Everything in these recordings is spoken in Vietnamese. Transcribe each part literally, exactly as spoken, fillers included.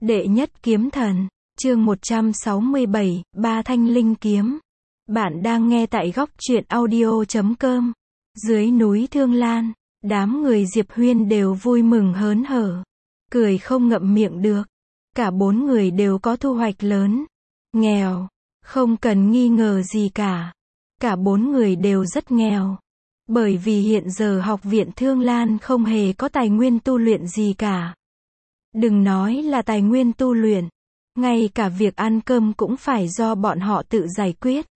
Đệ nhất kiếm thần, chương một trăm sáu mươi bảy, Ba thanh linh kiếm. Bạn đang nghe tại góc truyện audio chấm com. Dưới núi Thương Lan, đám người Diệp Huyên đều vui mừng hớn hở, cười không ngậm miệng được. Cả bốn người đều có thu hoạch lớn. Nghèo, không cần nghi ngờ gì cả. Cả bốn người đều rất nghèo. Bởi vì hiện giờ học viện Thương Lan không hề có tài nguyên tu luyện gì cả. Đừng nói là tài nguyên tu luyện, ngay cả việc ăn cơm cũng phải do bọn họ tự giải quyết.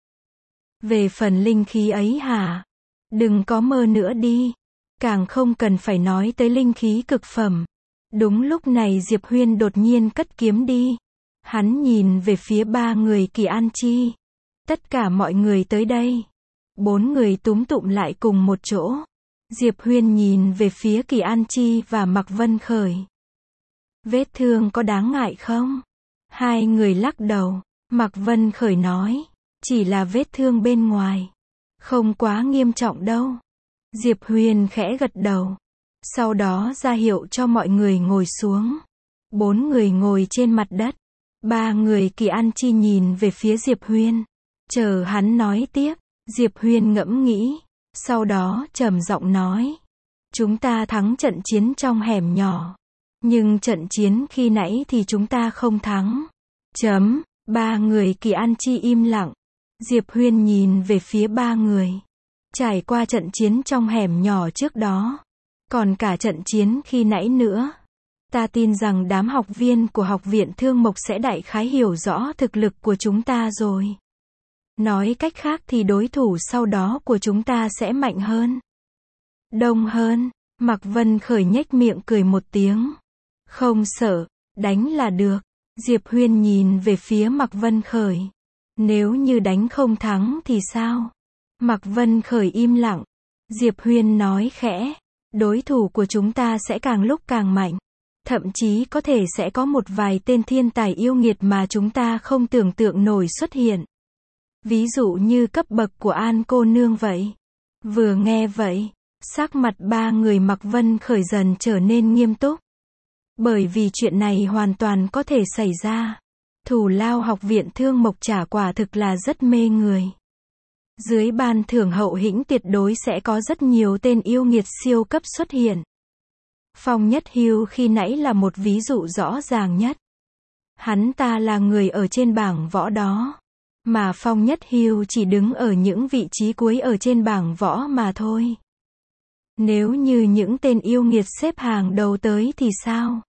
Về phần linh khí ấy hả? Đừng có mơ nữa đi. Càng không cần phải nói tới linh khí cực phẩm. Đúng lúc này Diệp Huyên đột nhiên cất kiếm đi. Hắn nhìn về phía ba người Kỳ An Chi. Tất cả mọi người tới đây. Bốn người túm tụm lại cùng một chỗ. Diệp Huyên nhìn về phía Kỳ An Chi và Mạc Vân Khởi. Vết thương có đáng ngại không? Hai người lắc đầu. Mạc Vân Khởi nói, chỉ là vết thương bên ngoài, không quá nghiêm trọng đâu. Diệp Huyên khẽ gật đầu. Sau đó ra hiệu cho mọi người ngồi xuống. Bốn người ngồi trên mặt đất. Ba người Kỳ An Chi nhìn về phía Diệp Huyên, chờ hắn nói tiếp. Diệp Huyên ngẫm nghĩ, sau đó trầm giọng nói, chúng ta thắng trận chiến trong hẻm nhỏ, nhưng trận chiến khi nãy thì chúng ta không thắng. Chấm. Ba người Kỳ An Chi im lặng. Diệp Huyên nhìn về phía ba người. Trải qua trận chiến trong hẻm nhỏ trước đó, còn cả trận chiến khi nãy nữa, ta tin rằng đám học viên của học viện Thương Mộc sẽ đại khái hiểu rõ thực lực của chúng ta rồi. Nói cách khác thì đối thủ sau đó của chúng ta sẽ mạnh hơn, đông hơn. Mạc Vân Khởi nhếch miệng cười một tiếng. Không sợ, đánh là được. Diệp Huyên nhìn về phía Mạc Vân Khởi. Nếu như đánh không thắng thì sao? Mạc Vân Khởi im lặng. Diệp Huyên nói khẽ, đối thủ của chúng ta sẽ càng lúc càng mạnh. Thậm chí có thể sẽ có một vài tên thiên tài yêu nghiệt mà chúng ta không tưởng tượng nổi xuất hiện. Ví dụ như cấp bậc của An cô nương vậy. Vừa nghe vậy, sắc mặt ba người Mạc Vân Khởi dần trở nên nghiêm túc. Bởi vì chuyện này hoàn toàn có thể xảy ra. Thù lao học viện Thương Mộc trả quả thực là rất mê người. Dưới ban thưởng hậu hĩnh tuyệt đối sẽ có rất nhiều tên yêu nghiệt siêu cấp xuất hiện. Phong Nhất Hưu khi nãy là một ví dụ rõ ràng nhất. Hắn ta là người ở trên bảng võ đó. Mà Phong Nhất Hưu chỉ đứng ở những vị trí cuối ở trên bảng võ mà thôi. Nếu như những tên yêu nghiệt xếp hàng đầu tới thì sao?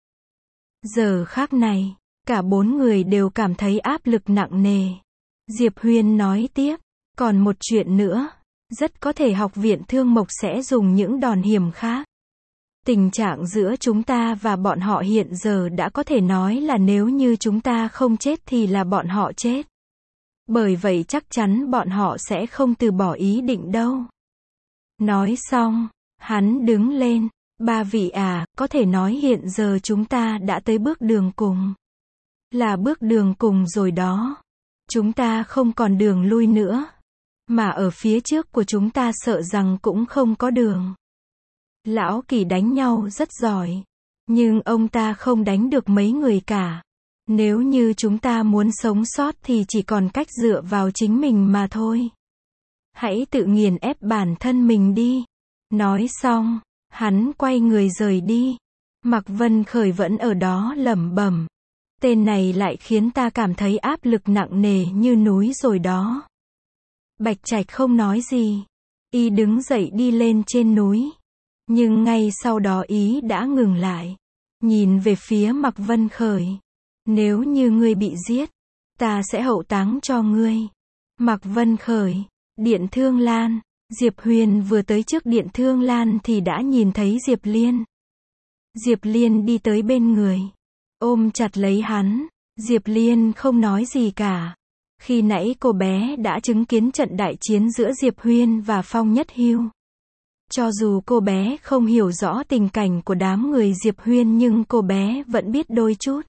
Giờ khắc này, cả bốn người đều cảm thấy áp lực nặng nề. Diệp Huyên nói tiếp, còn một chuyện nữa, rất có thể học viện Thương Mộc sẽ dùng những đòn hiểm khác. Tình trạng giữa chúng ta và bọn họ hiện giờ đã có thể nói là nếu như chúng ta không chết thì là bọn họ chết. Bởi vậy chắc chắn bọn họ sẽ không từ bỏ ý định đâu. Nói xong, hắn đứng lên. Ba vị à, có thể nói hiện giờ chúng ta đã tới bước đường cùng. Là bước đường cùng rồi đó. Chúng ta không còn đường lui nữa. Mà ở phía trước của chúng ta sợ rằng cũng không có đường. Lão Kỳ đánh nhau rất giỏi. Nhưng ông ta không đánh được mấy người cả. Nếu như chúng ta muốn sống sót thì chỉ còn cách dựa vào chính mình mà thôi. Hãy tự nghiền ép bản thân mình đi. Nói xong, hắn quay người rời đi. Mạc Vân Khởi vẫn ở đó lẩm bẩm. Tên này lại khiến ta cảm thấy áp lực nặng nề như núi rồi đó. Bạch Trạch không nói gì. Y đứng dậy đi lên trên núi. Nhưng ngay sau đó ý đã ngừng lại. Nhìn về phía Mạc Vân Khởi. Nếu như ngươi bị giết, ta sẽ hậu táng cho ngươi. Mạc Vân Khởi, Điện Thương Lan. Diệp Huyên vừa tới trước Điện Thương Lan thì đã nhìn thấy Diệp Liên. Diệp Liên đi tới bên người, ôm chặt lấy hắn. Diệp Liên không nói gì cả. Khi nãy cô bé đã chứng kiến trận đại chiến giữa Diệp Huyên và Phong Nhất Hưu. Cho dù cô bé không hiểu rõ tình cảnh của đám người Diệp Huyên nhưng cô bé vẫn biết đôi chút.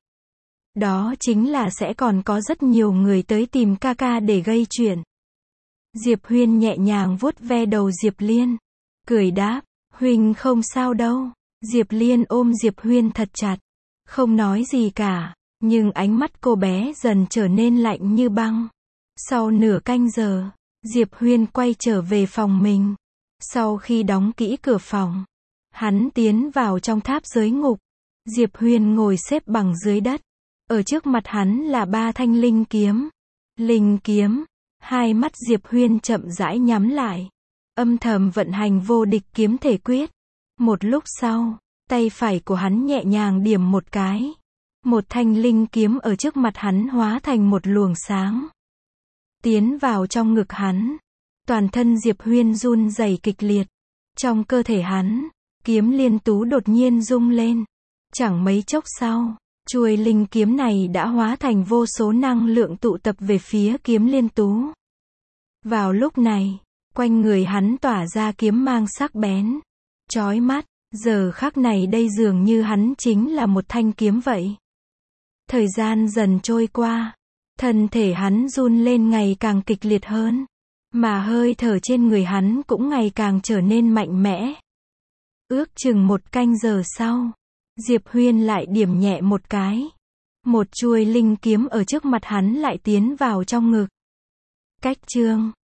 Đó chính là sẽ còn có rất nhiều người tới tìm ca ca để gây chuyện. Diệp Huyên nhẹ nhàng vuốt ve đầu Diệp Liên, cười đáp, huynh không sao đâu. Diệp Liên ôm Diệp Huyên thật chặt, không nói gì cả. Nhưng ánh mắt cô bé dần trở nên lạnh như băng. Sau nửa canh giờ, Diệp Huyên quay trở về phòng mình. Sau khi đóng kỹ cửa phòng, hắn tiến vào trong tháp giới ngục. Diệp Huyên ngồi xếp bằng dưới đất. Ở trước mặt hắn là ba thanh linh kiếm. Linh kiếm. Hai mắt Diệp Huyên chậm rãi nhắm lại. Âm thầm vận hành vô địch kiếm thể quyết. Một lúc sau, tay phải của hắn nhẹ nhàng điểm một cái. Một thanh linh kiếm ở trước mặt hắn hóa thành một luồng sáng. Tiến vào trong ngực hắn. Toàn thân Diệp Huyên run rẩy kịch liệt. Trong cơ thể hắn, kiếm liên tú đột nhiên rung lên. Chẳng mấy chốc sau, chuôi linh kiếm này đã hóa thành vô số năng lượng tụ tập về phía kiếm liên tú. Vào lúc này, quanh người hắn tỏa ra kiếm mang sắc bén, chói mắt, giờ khắc này đây dường như hắn chính là một thanh kiếm vậy. Thời gian dần trôi qua, thân thể hắn run lên ngày càng kịch liệt hơn, mà hơi thở trên người hắn cũng ngày càng trở nên mạnh mẽ. Ước chừng một canh giờ sau, Diệp Huyên lại điểm nhẹ một cái. Một chuôi linh kiếm ở trước mặt hắn lại tiến vào trong ngực. Cách chương